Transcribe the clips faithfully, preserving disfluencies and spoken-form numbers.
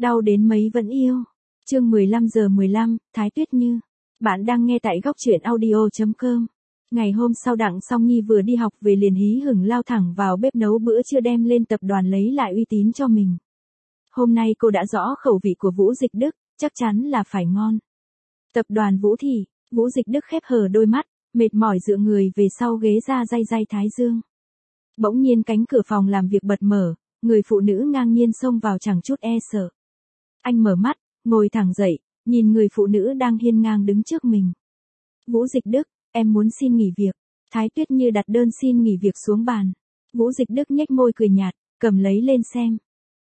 Đau đến mấy vẫn yêu. Chương mười lăm giờ mười lăm, Thái Tuyết Như. Bạn đang nghe tại góc truyện audio chấm com. Ngày hôm sau Đặng Song Nhi vừa đi học về liền hí hửng lao thẳng vào bếp nấu bữa trưa đem lên tập đoàn lấy lại uy tín cho mình. Hôm nay cô đã rõ khẩu vị của Vũ Dịch Đức, chắc chắn là phải ngon. Tập đoàn Vũ Thị, Vũ Dịch Đức khép hờ đôi mắt, mệt mỏi dựa người về sau ghế ra day day thái dương. Bỗng nhiên cánh cửa phòng làm việc bật mở, người phụ nữ ngang nhiên xông vào chẳng chút e sợ. Anh mở mắt, ngồi thẳng dậy, nhìn người phụ nữ đang hiên ngang đứng trước mình. Vũ Dịch Đức, em muốn xin nghỉ việc. Thái Tuyết Như đặt đơn xin nghỉ việc xuống bàn. Vũ Dịch Đức nhếch môi cười nhạt, cầm lấy lên xem.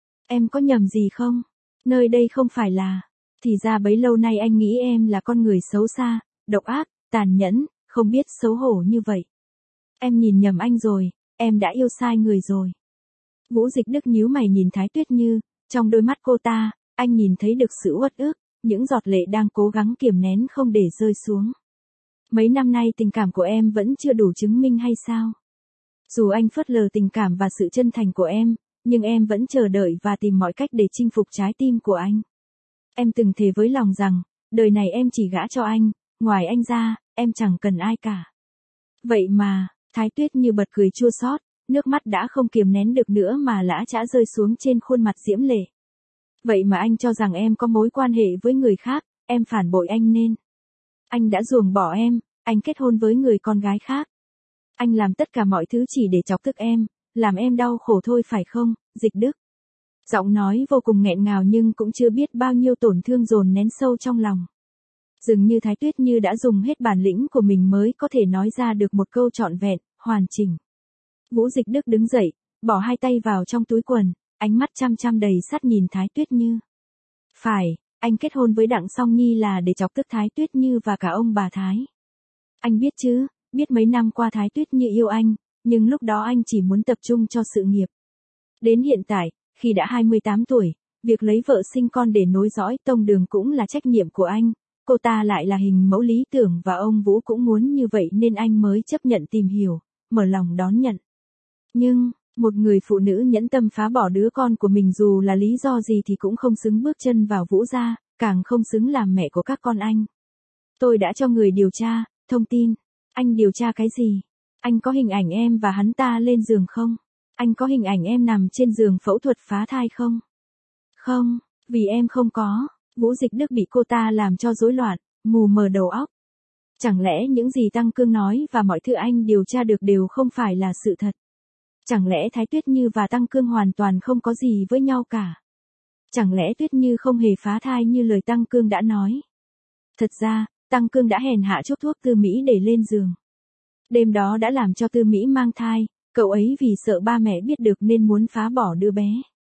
Em có nhầm gì không? Nơi đây không phải là... Thì ra bấy lâu nay anh nghĩ em là con người xấu xa, độc ác, tàn nhẫn, không biết xấu hổ như vậy. Em nhìn nhầm anh rồi, em đã yêu sai người rồi. Vũ Dịch Đức nhíu mày nhìn Thái Tuyết Như, trong đôi mắt cô ta, anh nhìn thấy được sự uất ức, những giọt lệ đang cố gắng kiềm nén không để rơi xuống. Mấy năm nay tình cảm của em vẫn chưa đủ chứng minh hay sao? Dù anh phớt lờ tình cảm và sự chân thành của em, nhưng em vẫn chờ đợi và tìm mọi cách để chinh phục trái tim của anh. Em từng thề với lòng rằng, đời này em chỉ gả cho anh, ngoài anh ra, em chẳng cần ai cả. Vậy mà, Thái Tuyết Như bật cười chua xót, nước mắt đã không kiềm nén được nữa mà lã chã rơi xuống trên khuôn mặt diễm lệ. Vậy mà anh cho rằng em có mối quan hệ với người khác, em phản bội anh nên. Anh đã ruồng bỏ em, anh kết hôn với người con gái khác. Anh làm tất cả mọi thứ chỉ để chọc tức em, làm em đau khổ thôi phải không, Dịch Đức? Giọng nói vô cùng nghẹn ngào nhưng cũng chưa biết bao nhiêu tổn thương dồn nén sâu trong lòng. Dường như Thái Tuyết Như đã dùng hết bản lĩnh của mình mới có thể nói ra được một câu trọn vẹn, hoàn chỉnh. Vũ Dịch Đức đứng dậy, bỏ hai tay vào trong túi quần, ánh mắt chăm chăm đầy sắt nhìn Thái Tuyết Như. Phải, anh kết hôn với Đặng Song Nhi là để chọc tức Thái Tuyết Như và cả ông bà Thái. Anh biết chứ, biết mấy năm qua Thái Tuyết Như yêu anh, nhưng lúc đó anh chỉ muốn tập trung cho sự nghiệp. Đến hiện tại, khi đã hai mươi tám tuổi, việc lấy vợ sinh con để nối dõi tông đường cũng là trách nhiệm của anh, cô ta lại là hình mẫu lý tưởng và ông Vũ cũng muốn như vậy nên anh mới chấp nhận tìm hiểu, mở lòng đón nhận. Nhưng, một người phụ nữ nhẫn tâm phá bỏ đứa con của mình dù là lý do gì thì cũng không xứng bước chân vào Vũ gia, càng không xứng làm mẹ của các con anh. Tôi đã cho người điều tra, thông tin. Anh điều tra cái gì? Anh có hình ảnh em và hắn ta lên giường không? Anh có hình ảnh em nằm trên giường phẫu thuật phá thai không? Không, vì em không có. Vũ Dịch Đức bị cô ta làm cho rối loạn, mù mờ đầu óc. Chẳng lẽ những gì Tăng Cương nói và mọi thứ anh điều tra được đều không phải là sự thật? Chẳng lẽ Thái Tuyết Như và Tăng Cương hoàn toàn không có gì với nhau cả? Chẳng lẽ Tuyết Như không hề phá thai như lời Tăng Cương đã nói? Thật ra, Tăng Cương đã hèn hạ chuốc thuốc Tư Mỹ để lên giường. Đêm đó đã làm cho Tư Mỹ mang thai, cậu ấy vì sợ ba mẹ biết được nên muốn phá bỏ đứa bé.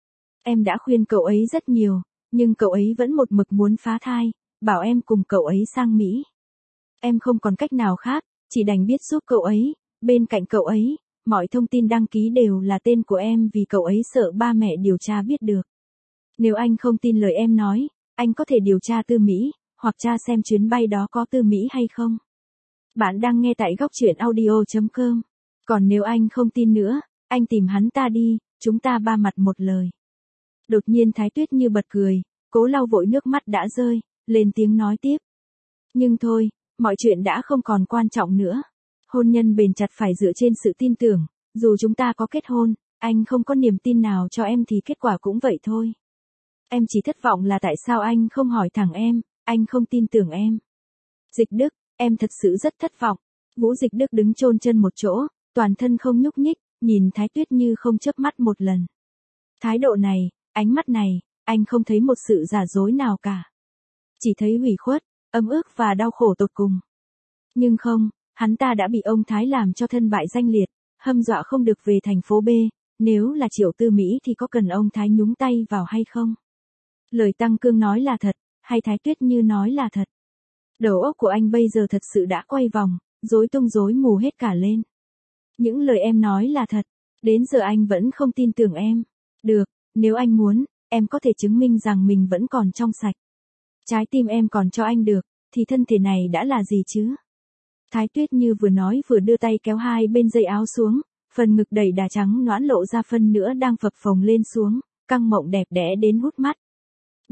Em đã khuyên cậu ấy rất nhiều, nhưng cậu ấy vẫn một mực muốn phá thai, bảo em cùng cậu ấy sang Mỹ. Em không còn cách nào khác, chỉ đành biết giúp cậu ấy, bên cạnh cậu ấy, mọi thông tin đăng ký đều là tên của em vì cậu ấy sợ ba mẹ điều tra biết được. Nếu anh không tin lời em nói, anh có thể điều tra Tư Mỹ, hoặc tra xem chuyến bay đó có Tư Mỹ hay không. Bạn đang nghe tại góc truyện audio chấm com. Còn nếu anh không tin nữa, anh tìm hắn ta đi, chúng ta ba mặt một lời. Đột nhiên Thái Tuyết Như bật cười, cố lau vội nước mắt đã rơi, lên tiếng nói tiếp. Nhưng thôi, mọi chuyện đã không còn quan trọng nữa. Hôn nhân bền chặt phải dựa trên sự tin tưởng, dù chúng ta có kết hôn, anh không có niềm tin nào cho em thì kết quả cũng vậy thôi. Em chỉ thất vọng là tại sao anh không hỏi thẳng em, anh không tin tưởng em. Dịch Đức, em thật sự rất thất vọng. Vũ Dịch Đức đứng chôn chân một chỗ, toàn thân không nhúc nhích, nhìn Thái Tuyết Như không chớp mắt một lần. Thái độ này, ánh mắt này, anh không thấy một sự giả dối nào cả. Chỉ thấy ủy khuất, ấm ức và đau khổ tột cùng. Nhưng không, hắn ta đã bị ông Thái làm cho thân bại danh liệt, hâm dọa không được về thành phố B, nếu là Triệu Tư Mỹ thì có cần ông Thái nhúng tay vào hay không? Lời Tăng Cương nói là thật, hay Thái Tuyết Như nói là thật? Đầu óc của anh bây giờ thật sự đã quay vòng, rối tung rối mù hết cả lên. Những lời em nói là thật, đến giờ anh vẫn không tin tưởng em. Được, nếu anh muốn, em có thể chứng minh rằng mình vẫn còn trong sạch. Trái tim em còn cho anh được, thì thân thể này đã là gì chứ? Thái Tuyết Như vừa nói vừa đưa tay kéo hai bên dây áo xuống, phần ngực đầy đà trắng nõn lộ ra phân nữa đang phập phồng lên xuống, căng mộng đẹp đẽ đến hút mắt.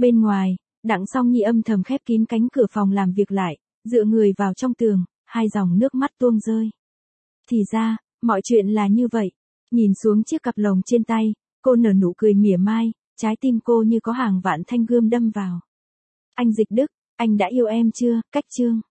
Bên ngoài, Đặng Song Nhi âm thầm khép kín cánh cửa phòng làm việc lại, dựa người vào trong tường, hai dòng nước mắt tuôn rơi. Thì ra, mọi chuyện là như vậy. Nhìn xuống chiếc cặp lồng trên tay, cô nở nụ cười mỉa mai, trái tim cô như có hàng vạn thanh gươm đâm vào. Anh Dịch Đức, anh đã yêu em chưa? Cách chương.